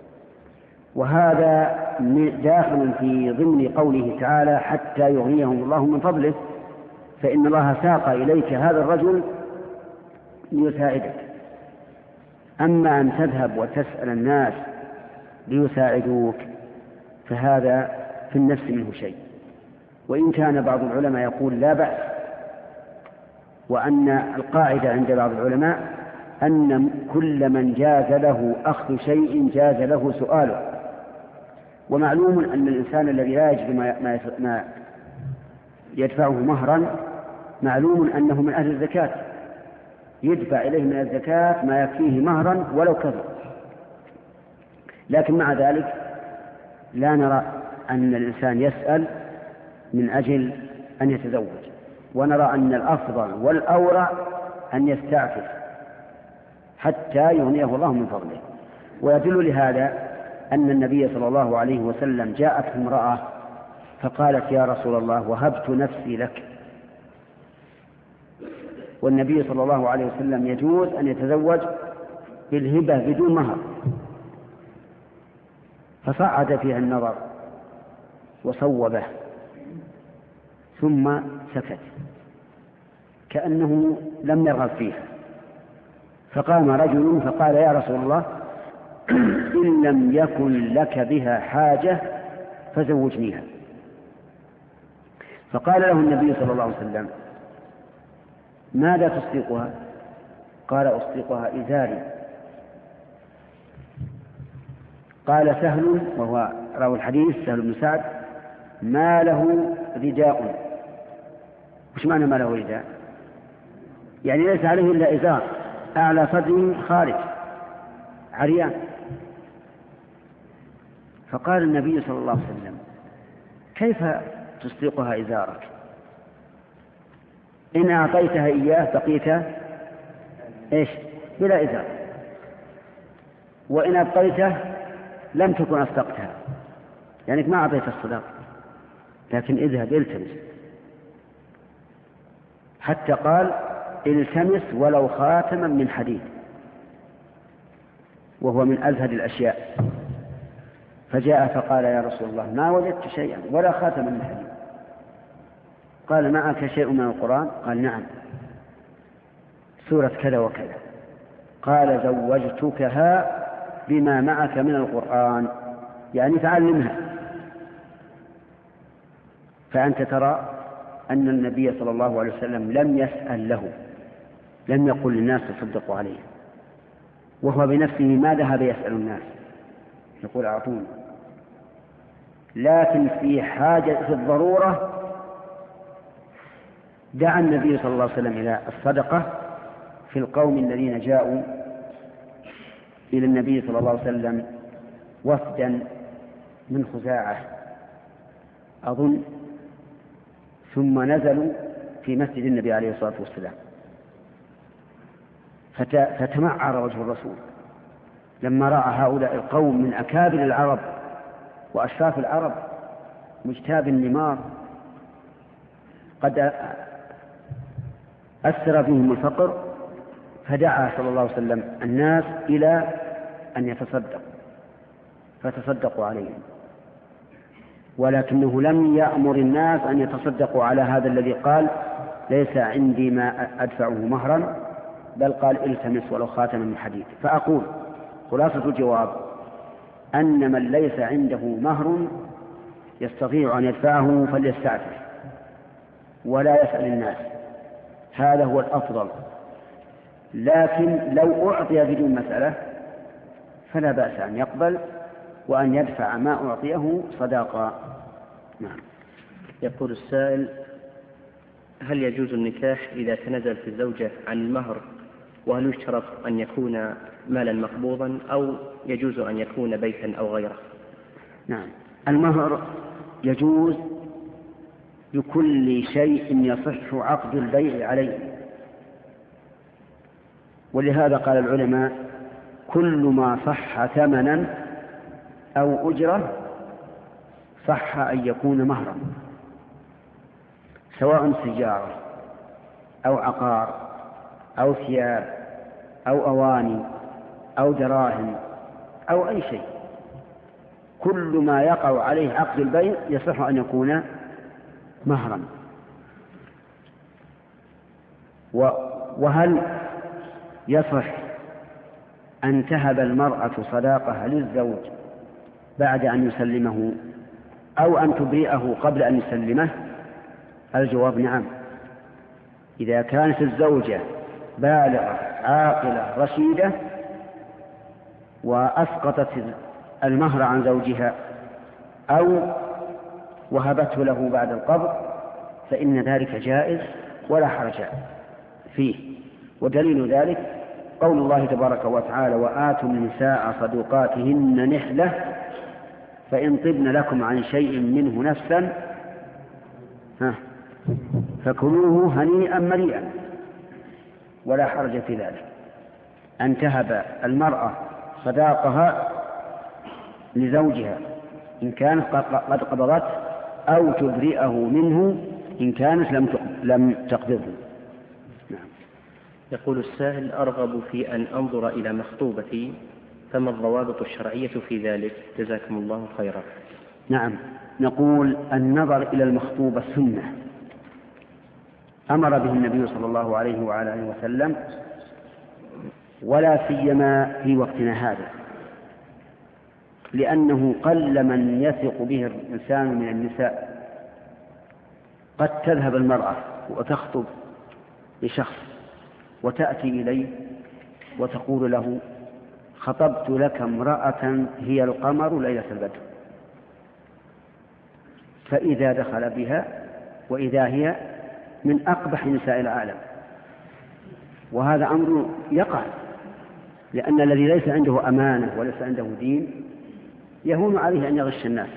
وهذا داخل في ضمن قوله تعالى: حتى يغنيهم الله من فضله، فإن الله ساق إليك هذا الرجل ليساعدك. أما أن تذهب وتسأل الناس ليساعدوك فهذا في النفس منه شيء، وإن كان بعض العلماء يقول لا بأس، وأن القاعدة عند بعض العلماء أن كل من جاز له أخذ شيء جاز له سؤاله. ومعلوم أن الإنسان الذي لا يجد ما ما يدفعه مهرا معلوم أنه من أهل الزكاة، يدفع إليه من الزكاة ما يكفيه مهرا ولو كثر. لكن مع ذلك لا نرى أن الإنسان يسأل من أجل أن يتزوج، ونرى أن الأفضل والأورع أن يستعفف حتى يغنيه الله من فضله. ويدل لهذا أن النبي صلى الله عليه وسلم جاءت امرأة فقالت: يا رسول الله وهبت نفسي لك. والنبي صلى الله عليه وسلم يجوز أن يتزوج بالهبة بدون مهر، فصعد فيها النظر وصوبه ثم سكت كأنه لم يرغب فيها، فقام رجل فقال: يا رسول الله إن لم يكن لك بها حاجة فزوجنيها. فقال له النبي صلى الله عليه وسلم: ماذا تصدقها؟ قال: أصدقها إزاري. قال سهل وهو راوي الحديث سهل بن سعد: ما له رداء. وش معنى ما له رداء؟ يعني ليس عليه إلا إزار أعلى صدره خارج عريان. فقال النبي صلى الله عليه وسلم: كيف تسلقها إزارك؟ إن أعطيتها إياه بقيت إيش؟ بلا إزار، وإن أبقيته لم تكن أصدقتها، يعني ما أعطيت الصداق، لكن اذهب التمس. حتى قال: التمس ولو خاتما من حديد، وهو من أزهد الأشياء. فجاء فقال: يا رسول الله، ما وجدت شيئا ولا خاتما من حديد. قال: معك شيء من القرآن؟ قال: نعم، سورة كذا وكذا. قال: زوجتكها بما معك من القرآن، يعني تعلمها. فأنت ترى أن النبي صلى الله عليه وسلم لم يسأل له، لم يقل للناس تصدقوا عليه، وهو بنفسه ما ذهب يسأل الناس يقول أعطوني. لكن في حاجة في الضرورة دعا النبي صلى الله عليه وسلم إلى الصدقة في القوم الذين جاءوا إلى النبي صلى الله عليه وسلم وفدا من خزاعة أظن، ثم نزلوا في مسجد النبي عليه الصلاة والسلام، فتمعر وجه الرسول لما رأى هؤلاء القوم من أكابر العرب وأشراف العرب مجتاب النمار قد أثر فيهم الفقر، فدعا صلى الله عليه وسلم الناس إلى أن يتصدقوا، فتصدقوا عليهم. ولكنه لم يأمر الناس أن يتصدقوا على هذا الذي قال: ليس عندي ما أدفعه مهرا، بل قال: التمس ولو خاتما من حديد. فأقول خلاصة الجواب أن من ليس عنده مهر يستطيع أن يدفعه فليستعفف ولا يسأل الناس، هذا هو الأفضل. لكن لو أعطي بدون مسألة فلا بأس أن يقبل وأن يدفع ما أعطيه صداقة. نعم. يقول السائل: هل يجوز النكاح إذا تنازلت الزوجة عن المهر؟ وهل يشترط أن يكون مالا مقبوضا أو يجوز أن يكون بيتا أو غيره؟ نعم، المهر يجوز بكل شيء يصح عقد البيع عليه، ولهذا قال العلماء: كل ما صح ثمنا أو أجرة صح أن يكون مهرا، سواء سيارة أو عقار أو ثياب أو أواني أو دراهم أو أي شيء، كل ما يقع عليه عقد البيع يصح أن يكون مهرا. وهل يصح أن تهب المرأة صداقها للزوج بعد أن يسلمه أو أن تبرئه قبل أن يسلمه؟ الجواب: نعم، إذا كانت الزوجة بالغة عاقلة رشيدة وأسقطت المهر عن زوجها أو وهبته له بعد القبض فإن ذلك جائز ولا حرج فيه. ودليل ذلك قول الله تبارك وتعالى: وآتوا النساء صدقاتهن نحلة فإن طبن لكم عن شيء منه نفسا فكلوه هنيئا مريئا. ولا حرج في ذلك أن تهب المرأة صداقها لزوجها إن كانت قد قبضته أو تبرئه منه إن كانت لم تقبضه. نعم. يقول السائل: أرغب في أن أنظر إلى مخطوبتي، فما الضوابط الشرعية في ذلك؟ جزاكم الله خيرا. نعم، نقول النظر إلى المخطوبة سنة أمر به النبي صلى الله عليه وعلى آله وسلم، ولا سيما في وقتنا هذا، لأنه قل من يثق به الإنسان من النساء. قد تذهب المرأة وتخطب لشخص وتأتي إليه وتقول له: خطبت لك امرأة هي القمر ليلة البدر، فإذا دخل بها وإذا هي من أقبح نساء العالم. وهذا أمر يقع، لأن الذي ليس عنده أمانة وليس عنده دين يهون عليه أن يغش الناس.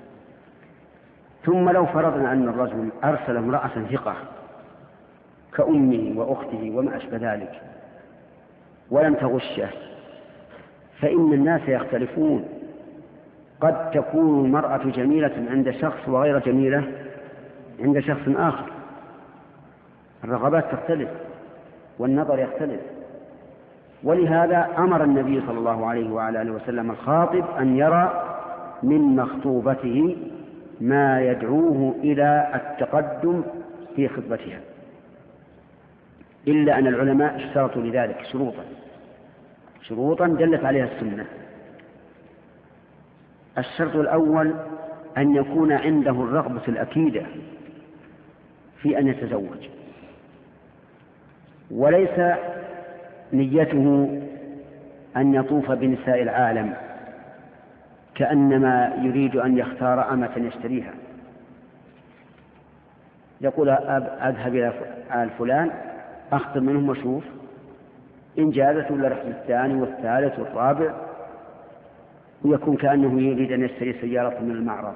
ثم لو فرضنا أن الرجل أرسل امرأة ثقة كأمه وأخته وما أشبه ذلك ولم تغشه، فإن الناس يختلفون. قد تكون المرأة جميلة عند شخص وغير جميلة عند شخص آخر، الرغبات تختلف والنظر يختلف. ولهذا أمر النبي صلى الله عليه وعلى آله وسلم الخاطب أن يرى من مخطوبته ما يدعوه إلى التقدم في خطبتها، إلا أن العلماء اشترطوا لذلك شروطا شروطا دلت عليها السنة. الشرط الأول أن يكون عنده الرغبة الأكيدة في أن يتزوج، وليس نيته أن يطوف بنساء العالم كأنما يريد أن يختار أمة يشتريها، يقول أذهب إلى آل فلان أخطب منهم وشوف إن جازت ولا رحت الثاني والثالث والرابع، ويكون كأنه يريد أن يشتري سيارة من المعرض.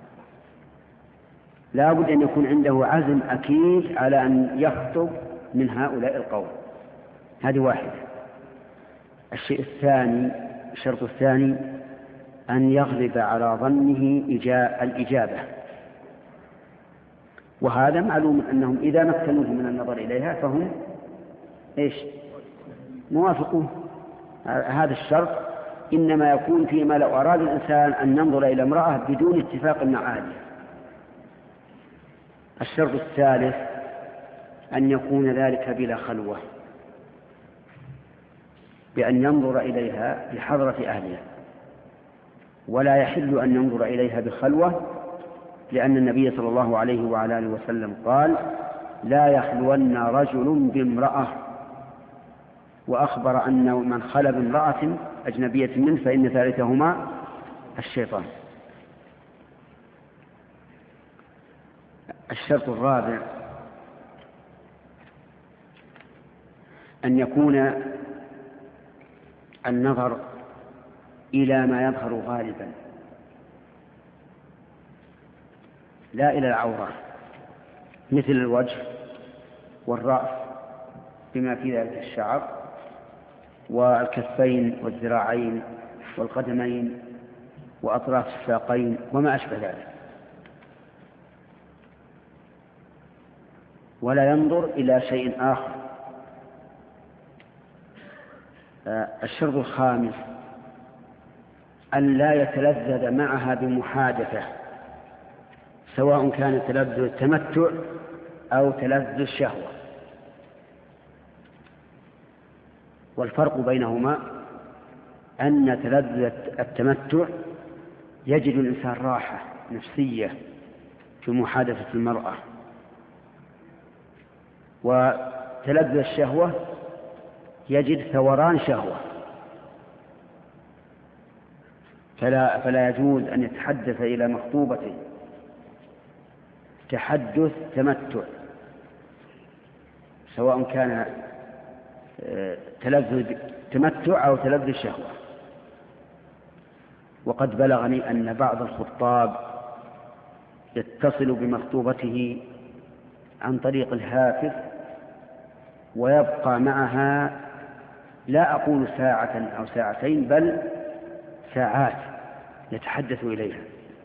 لا بد أن يكون عنده عزم أكيد على أن يخطب من هؤلاء القوم. هذه واحدة. الشيء الثاني الشرط الثاني أن يغلب على ظنه الإجابة، وهذا معلوم أنهم إذا مكنوه من النظر إليها فهم إيش موافقون. هذا الشرط إنما يكون فيما لو أراد الإنسان أن ينظر إلى امرأة بدون اتفاق مع أهلها. الشرط الثالث أن يكون ذلك بلا خلوة، بأن ينظر إليها بحضرة أهلها، ولا يحل أن ينظر إليها بخلوة، لأن النبي صلى الله عليه وعلى آله وسلم قال لا يخلون رجل بامرأة، وأخبر أن من خلى بامرأة أجنبية منه فإن ثالثهما الشيطان. الشرط الرابع أن يكون النظر إلى ما يظهر غالبا لا إلى العورة، مثل الوجه والرأس بما في ذلك الشعر، والكفين والذراعين والقدمين وأطراف الساقين وما أشبه ذلك، ولا ينظر إلى شيء آخر. الشرط الخامس أن لا يتلذذ معها بمحادثة، سواء كان تلذذ التمتع أو تلذذ الشهوة. والفرق بينهما أن تلذذ التمتع يجد الإنسان راحة نفسية في محادثة المرأة، وتلذذ الشهوة يجد ثوران شهوة، فلا, فلا يجوز أن يتحدث إلى مخطوبته تحدث تمتع، سواء كان تلذذ تمتع أو تلذذ شهوة. وقد بلغني أن بعض الخطاب يتصل بمخطوبته عن طريق الهاتف ويبقى معها لا أقول ساعة أو ساعتين بل ساعات يتحدث إليها.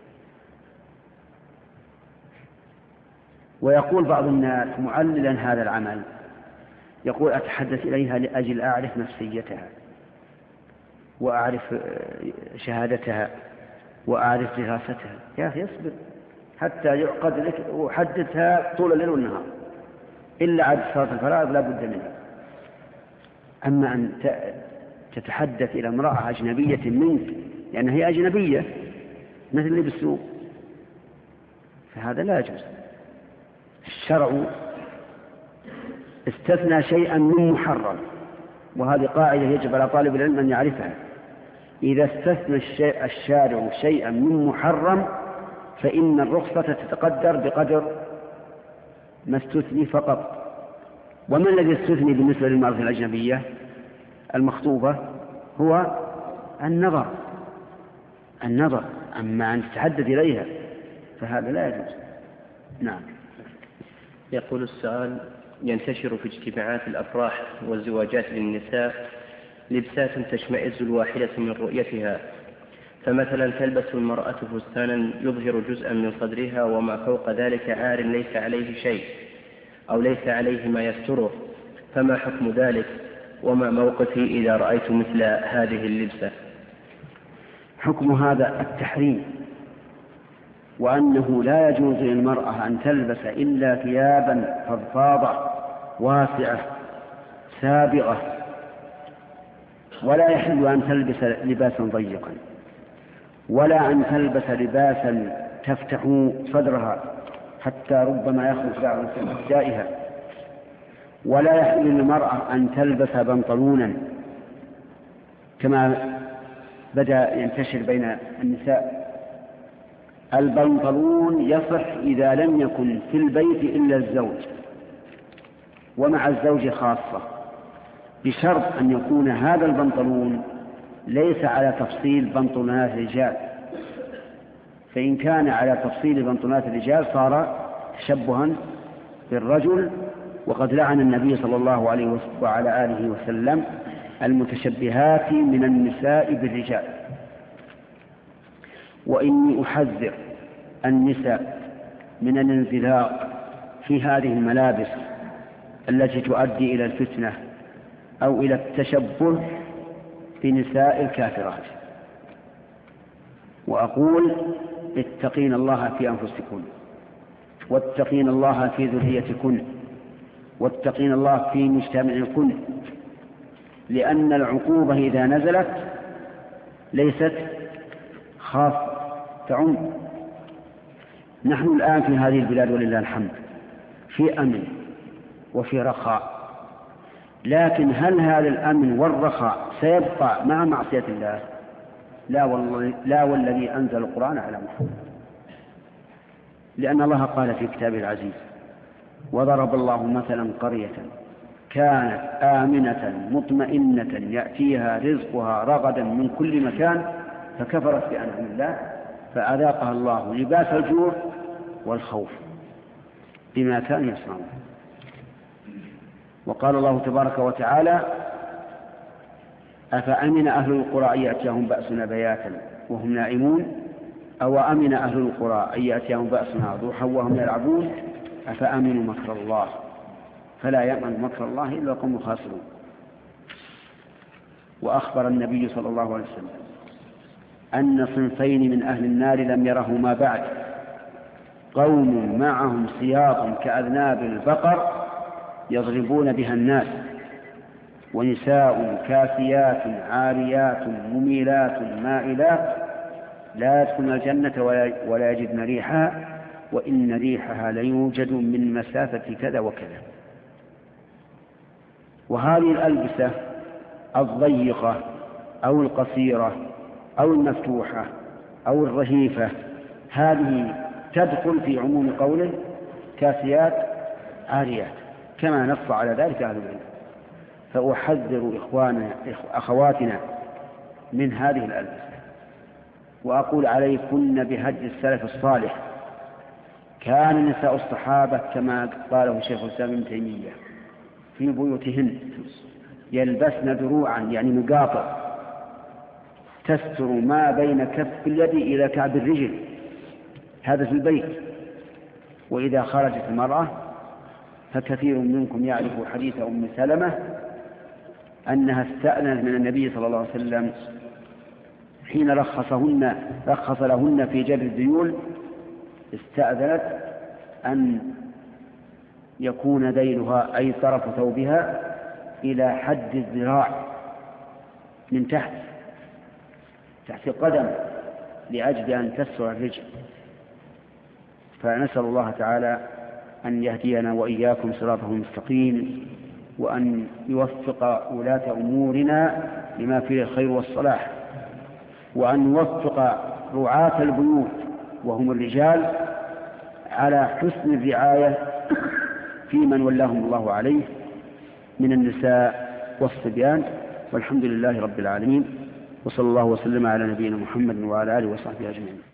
ويقول بعض الناس معللا هذا العمل، يقول أتحدث إليها لأجل أعرف نفسيتها وأعرف شهادتها وأعرف دراستها. يا أخي اصبر حتى يعقد لك وحدثها طول الليل والنهار، إلا عد صلاة الفرائض لا بد منها. أما أن تتحدث إلى امرأة أجنبية منك لأن هي أجنبية مثل اللي بالسوق، فهذا لا يجوز. الشرع استثنى شيئا من محرم وهذه قاعدة يجب على طالب العلم أن يعرفها. إذا استثنى الشيء الشارع شيئا من محرم فإن الرخصة تتقدر بقدر ما استثني فقط. وما الذي استثني بالنسبة للمرأة الأجنبية المخطوبة؟ هو النظر النظر أما أن تتحدث إليها فهذا لا يجوز. نعم. يقول السؤال: ينتشر في اجتماعات الأفراح والزواجات للنساء لبسات تشمئز الواحدة من رؤيتها، فمثلا تلبس المرأة فستانا يظهر جزءا من صدرها وما فوق ذلك عار ليس عليه شيء أو ليس عليه ما يستره، فما حكم ذلك وما موقفي إذا رأيت مثل هذه اللبسة؟ حكم هذا التحريم، وأنه لا يجوز للمرأة أن تلبس إلا ثيابا فضفاضة واسعة سابغة، ولا يحل أن تلبس لباسا ضيقا، ولا أن تلبس لباسا تفتح صدرها حتى ربما يخرج بعض أجزائها، ولا يحل للمرأة أن تلبس بنطلونا كما بدأ ينتشر بين النساء. البنطلون يصح إذا لم يكن في البيت إلا الزوج ومع الزوج خاصة، بشرط أن يكون هذا البنطلون ليس على تفصيل بنطلونات الرجال، فإن كان على تفصيل بنطلونات الرجال صار تشبها بالرجل، وقد لعن النبي صلى الله عليه وعلى آله وسلم المتشبهات من النساء بالرجال. وإني أحذر النساء من الانزلاق في هذه الملابس التي تؤدي إلى الفتنة أو إلى التشبه بنساء الكافرات. وأقول: اتقين الله في أنفسكن، واتقين الله في ذريتكن، واتقين الله في مجتمعكن، لأن العقوبة إذا نزلت ليست خاصة تعم. نحن الآن في هذه البلاد ولله الحمد في أمن وفي رخاء، لكن هل هذا الأمن والرخاء سيبقى مع معصية الله؟ لا والله، لا والذي أنزل القرآن على محمد، لأن الله قال في كتابه العزيز: وضرب الله مثلا قرية كانت آمنة مطمئنة يأتيها رزقها رغدا من كل مكان فكفرت بأنعم الله فأذاقها الله لباس الجوع والخوف بما كانوا يصنعون. وقال الله تبارك وتعالى: أفأمن أهل القرى أن يأتيهم بأسنا بياتا وهم نائمون أو أمن أهل القرى أن يأتيهم بأسنا ضحى وهم يلعبون أفأمنوا مكر الله فلا يأمن مكر الله إلا القوم الخاسرون. وأخبر النبي صلى الله عليه وسلم أن صنفين من أهل النار لم يرهما بعد: قوم معهم سياط كأذناب البقر يضربون بها الناس، ونساء كاسيات عاريات مميلات مائلات لا يدخلن الجنة ولا يجدن ريحها وإن ريحها ليوجد من مسافة كذا وكذا. وهذه الألبسة الضيقة أو القصيرة أو المفتوحة أو الرهيفة هذه تدخل في عموم قوله كاسيات عاريات كما نص على ذلك أهل العلم. فأحذر إخواننا أخواتنا من هذه الألبسة، وأقول عليكن بهدي السلف الصالح. كان نساء الصحابة كما قاله شيخ الإسلام ابن تيمية في بيوتهن يلبسن دروعا يعني مقاطع تستر ما بين كف اليد إلى كعب الرجل، هذا في البيت. وإذا خرجت المرأة فكثير منكم يعرف حديث أم سلمة أنها استأذنت من النبي صلى الله عليه وسلم حين رخصهن رخص لهن في جر الذيول، استأذنت أن يكون ذيلها أي طرف ثوبها إلى حد الذراع من تحت تحت القدم لأجل أن تسر الرجل. فنسأل الله تعالى أن يهدينا وإياكم صراطه المستقيم، وأن يوفق ولاة أمورنا لما فيه الخير والصلاح، وأن يوفق رعاة البيوت وهم الرجال على حسن الرعاية في من ولاهم الله عليه من النساء والصبيان. والحمد لله رب العالمين، وصلى الله وسلم على نبينا محمد وعلى آله وصحبه أجمعين.